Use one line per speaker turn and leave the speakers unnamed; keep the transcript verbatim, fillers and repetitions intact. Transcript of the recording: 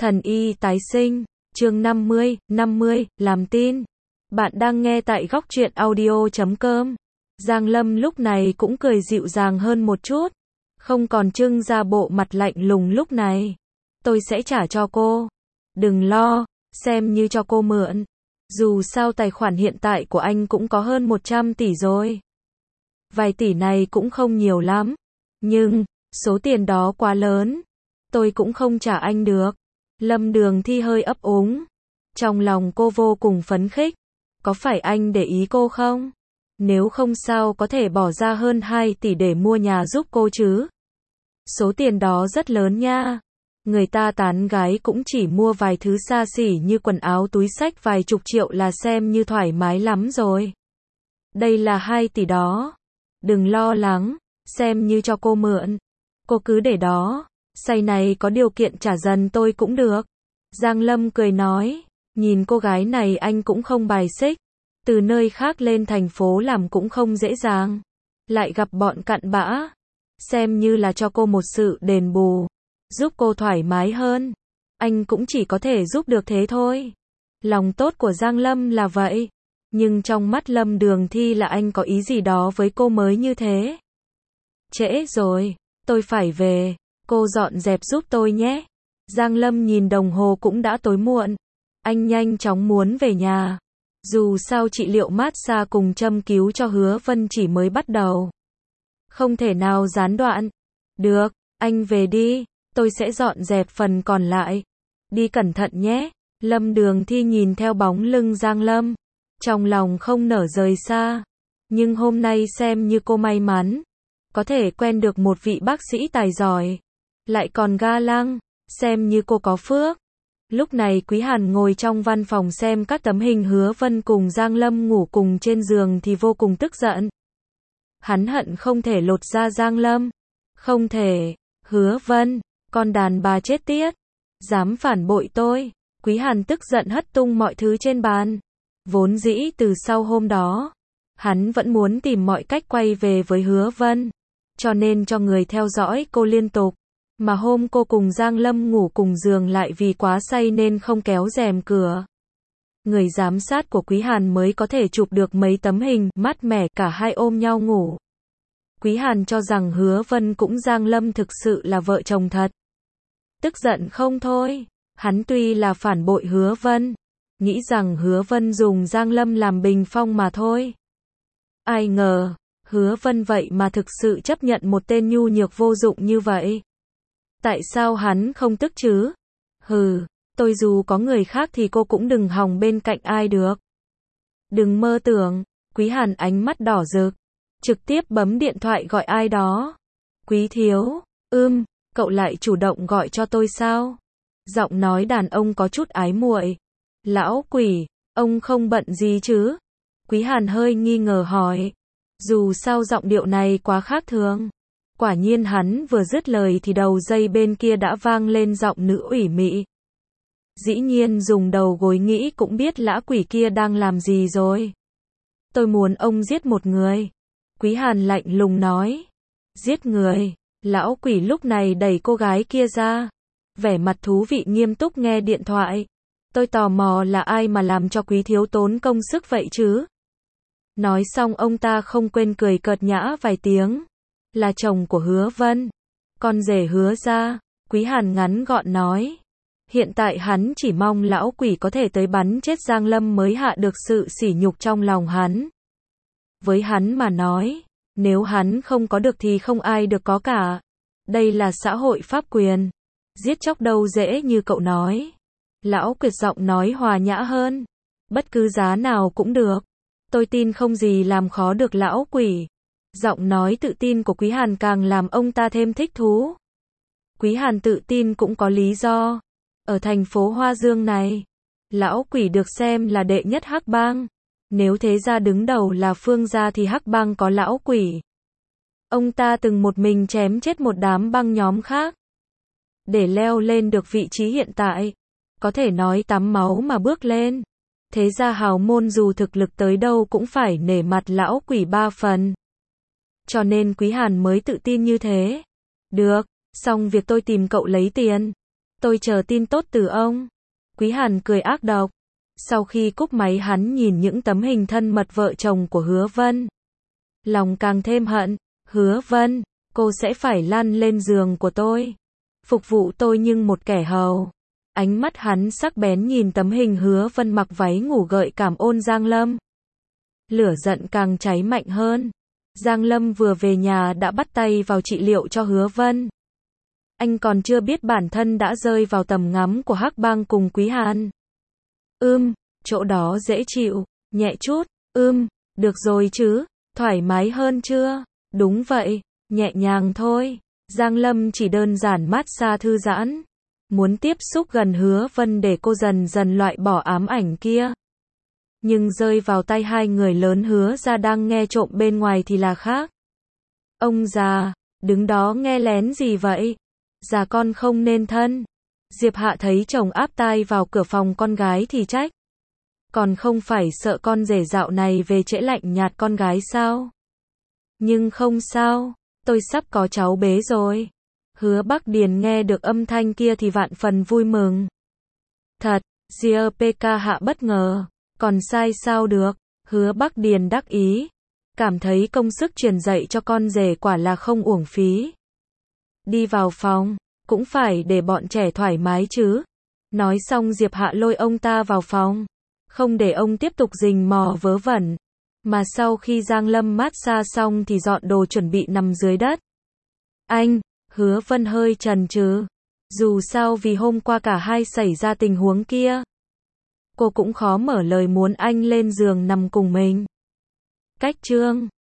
Thần y tái sinh, chương năm mươi, năm mươi, làm tin. Bạn đang nghe tại góc truyện audio chấm com. Giang Lâm lúc này cũng cười dịu dàng hơn một chút, không còn trưng ra bộ mặt lạnh lùng lúc này. Tôi sẽ trả cho cô. Đừng lo, xem như cho cô mượn. Dù sao tài khoản hiện tại của anh cũng có hơn một trăm tỷ rồi. Vài tỷ này cũng không nhiều lắm, nhưng số tiền đó quá lớn, tôi cũng không trả anh được. Lâm Đường Thi hơi ấp úng. Trong lòng cô vô cùng phấn khích. Có phải anh để ý cô không? Nếu không sao có thể bỏ ra hơn hai tỷ để mua nhà giúp cô chứ? Số tiền đó rất lớn nha. Người ta tán gái cũng chỉ mua vài thứ xa xỉ như quần áo túi xách vài chục triệu là xem như thoải mái lắm rồi. Đây là hai tỷ đó. Đừng lo lắng, xem như cho cô mượn. Cô cứ để đó. Say này có điều kiện trả dần tôi cũng được. Giang Lâm cười nói. Nhìn cô gái này anh cũng không bài xích. Từ nơi khác lên thành phố làm cũng không dễ dàng. Lại gặp bọn cặn bã. Xem như là cho cô một sự đền bù. Giúp cô thoải mái hơn. Anh cũng chỉ có thể giúp được thế thôi. Lòng tốt của Giang Lâm là vậy. Nhưng trong mắt Lâm Đường Thi là anh có ý gì đó với cô mới như thế. Trễ rồi, tôi phải về. Cô dọn dẹp giúp tôi nhé. Giang Lâm nhìn đồng hồ cũng đã tối muộn. Anh nhanh chóng muốn về nhà. Dù sao trị liệu massage cùng châm cứu cho Hứa Vân chỉ mới bắt đầu. Không thể nào gián đoạn. Được, anh về đi. Tôi sẽ dọn dẹp phần còn lại. Đi cẩn thận nhé. Lâm Đường Thi nhìn theo bóng lưng Giang Lâm. Trong lòng không nở rời xa. Nhưng hôm nay xem như cô may mắn. Có thể quen được một vị bác sĩ tài giỏi. Lại còn ga lăng. Xem như cô có phước. Lúc này Quý Hàn ngồi trong văn phòng xem các tấm hình Hứa Vân cùng Giang Lâm ngủ cùng trên giường thì vô cùng tức giận. Hắn hận không thể lột ra Giang Lâm. Không thể. Hứa Vân, con đàn bà chết tiết. Dám phản bội tôi. Quý Hàn tức giận hất tung mọi thứ trên bàn. Vốn dĩ từ sau hôm đó, hắn vẫn muốn tìm mọi cách quay về với Hứa Vân. Cho nên cho người theo dõi cô liên tục. Mà hôm cô cùng Giang Lâm ngủ cùng giường lại vì quá say nên không kéo rèm cửa. Người giám sát của Quý Hàn mới có thể chụp được mấy tấm hình mát mẻ cả hai ôm nhau ngủ. Quý Hàn cho rằng Hứa Vân cũng Giang Lâm thực sự là vợ chồng thật. Tức giận không thôi. Hắn tuy là phản bội Hứa Vân, nghĩ rằng Hứa Vân dùng Giang Lâm làm bình phong mà thôi. Ai ngờ, Hứa Vân vậy mà thực sự chấp nhận một tên nhu nhược vô dụng như vậy. Tại sao hắn không tức chứ? Hừ, tôi dù có người khác thì cô cũng đừng hòng bên cạnh ai được. Đừng mơ tưởng. Quý Hàn ánh mắt đỏ rực, trực tiếp bấm điện thoại gọi ai đó. Quý thiếu, ưm, cậu lại chủ động gọi cho tôi sao? Giọng nói đàn ông có chút ái muội. Lão quỷ, ông không bận gì chứ? Quý Hàn hơi nghi ngờ hỏi. Dù sao giọng điệu này quá khác thường. Quả nhiên hắn vừa dứt lời thì đầu dây bên kia đã vang lên giọng nữ ủy mị. Dĩ nhiên dùng đầu gối nghĩ cũng biết lã quỷ kia đang làm gì rồi. Tôi muốn ông giết một người. Quý Hàn lạnh lùng nói. Giết người. Lão quỷ lúc này đẩy cô gái kia ra. Vẻ mặt thú vị nghiêm túc nghe điện thoại. Tôi tò mò là ai mà làm cho quý thiếu tốn công sức vậy chứ? Nói xong ông ta không quên cười cợt nhã vài tiếng. Là chồng của Hứa Vân. Con rể Hứa gia. Quý Hàn ngắn gọn nói. Hiện tại hắn chỉ mong lão quỷ có thể tới bắn chết Giang Lâm mới hạ được sự sỉ nhục trong lòng hắn. Với hắn mà nói, nếu hắn không có được thì không ai được có cả. Đây là xã hội pháp quyền. Giết chóc đâu dễ như cậu nói. Lão quyệt giọng nói hòa nhã hơn. Bất cứ giá nào cũng được. Tôi tin không gì làm khó được lão quỷ. Giọng nói tự tin của Quý Hàn càng làm ông ta thêm thích thú. Quý Hàn tự tin cũng có lý do. Ở thành phố Hoa Dương này, lão quỷ được xem là đệ nhất hắc bang. Nếu thế gia đứng đầu là Phương gia thì hắc bang có lão quỷ. Ông ta từng một mình chém chết một đám băng nhóm khác. Để leo lên được vị trí hiện tại, có thể nói tắm máu mà bước lên. Thế gia hào môn dù thực lực tới đâu cũng phải nể mặt lão quỷ ba phần. Cho nên Quý Hàn mới tự tin như thế. Được, xong việc tôi tìm cậu lấy tiền. Tôi chờ tin tốt từ ông. Quý Hàn cười ác độc. Sau khi cúp máy hắn nhìn những tấm hình thân mật vợ chồng của Hứa Vân. Lòng càng thêm hận. Hứa Vân, cô sẽ phải lăn lên giường của tôi. Phục vụ tôi nhưng một kẻ hầu. Ánh mắt hắn sắc bén nhìn tấm hình Hứa Vân mặc váy ngủ gợi cảm ôn Giang Lâm. Lửa giận càng cháy mạnh hơn. Giang Lâm vừa về nhà đã bắt tay vào trị liệu cho Hứa Vân. Anh còn chưa biết bản thân đã rơi vào tầm ngắm của Hắc Bang cùng Quý Hàn. Ưm, chỗ đó dễ chịu, nhẹ chút, ưm, được rồi chứ, thoải mái hơn chưa? Đúng vậy, nhẹ nhàng thôi. Giang Lâm chỉ đơn giản massage thư giãn. Muốn tiếp xúc gần Hứa Vân để cô dần dần loại bỏ ám ảnh kia. Nhưng rơi vào tay hai người lớn Hứa ra đang nghe trộm bên ngoài thì là khác. Ông già, đứng đó nghe lén gì vậy? Già con không nên thân. Diệp Hạ thấy chồng áp tai vào cửa phòng con gái thì trách. Còn không phải sợ con rể dạo này về trễ lạnh nhạt con gái sao? Nhưng không sao, tôi sắp có cháu bế rồi. Hứa Bắc Điền nghe được âm thanh kia thì vạn phần vui mừng. Thật, giê pê ca Hạ bất ngờ. Còn sai sao được? Hứa Bắc Điền đắc ý. Cảm thấy công sức truyền dạy cho con rể quả là không uổng phí. Đi vào phòng, cũng phải để bọn trẻ thoải mái chứ. Nói xong Diệp Hạ lôi ông ta vào phòng. Không để ông tiếp tục rình mò vớ vẩn. Mà sau khi Giang Lâm massage xong thì dọn đồ chuẩn bị nằm dưới đất. Anh, Hứa Vân hơi chần chừ. Dù sao vì hôm qua cả hai xảy ra tình huống kia. Cô cũng khó mở lời muốn anh lên giường nằm cùng mình. Cách chương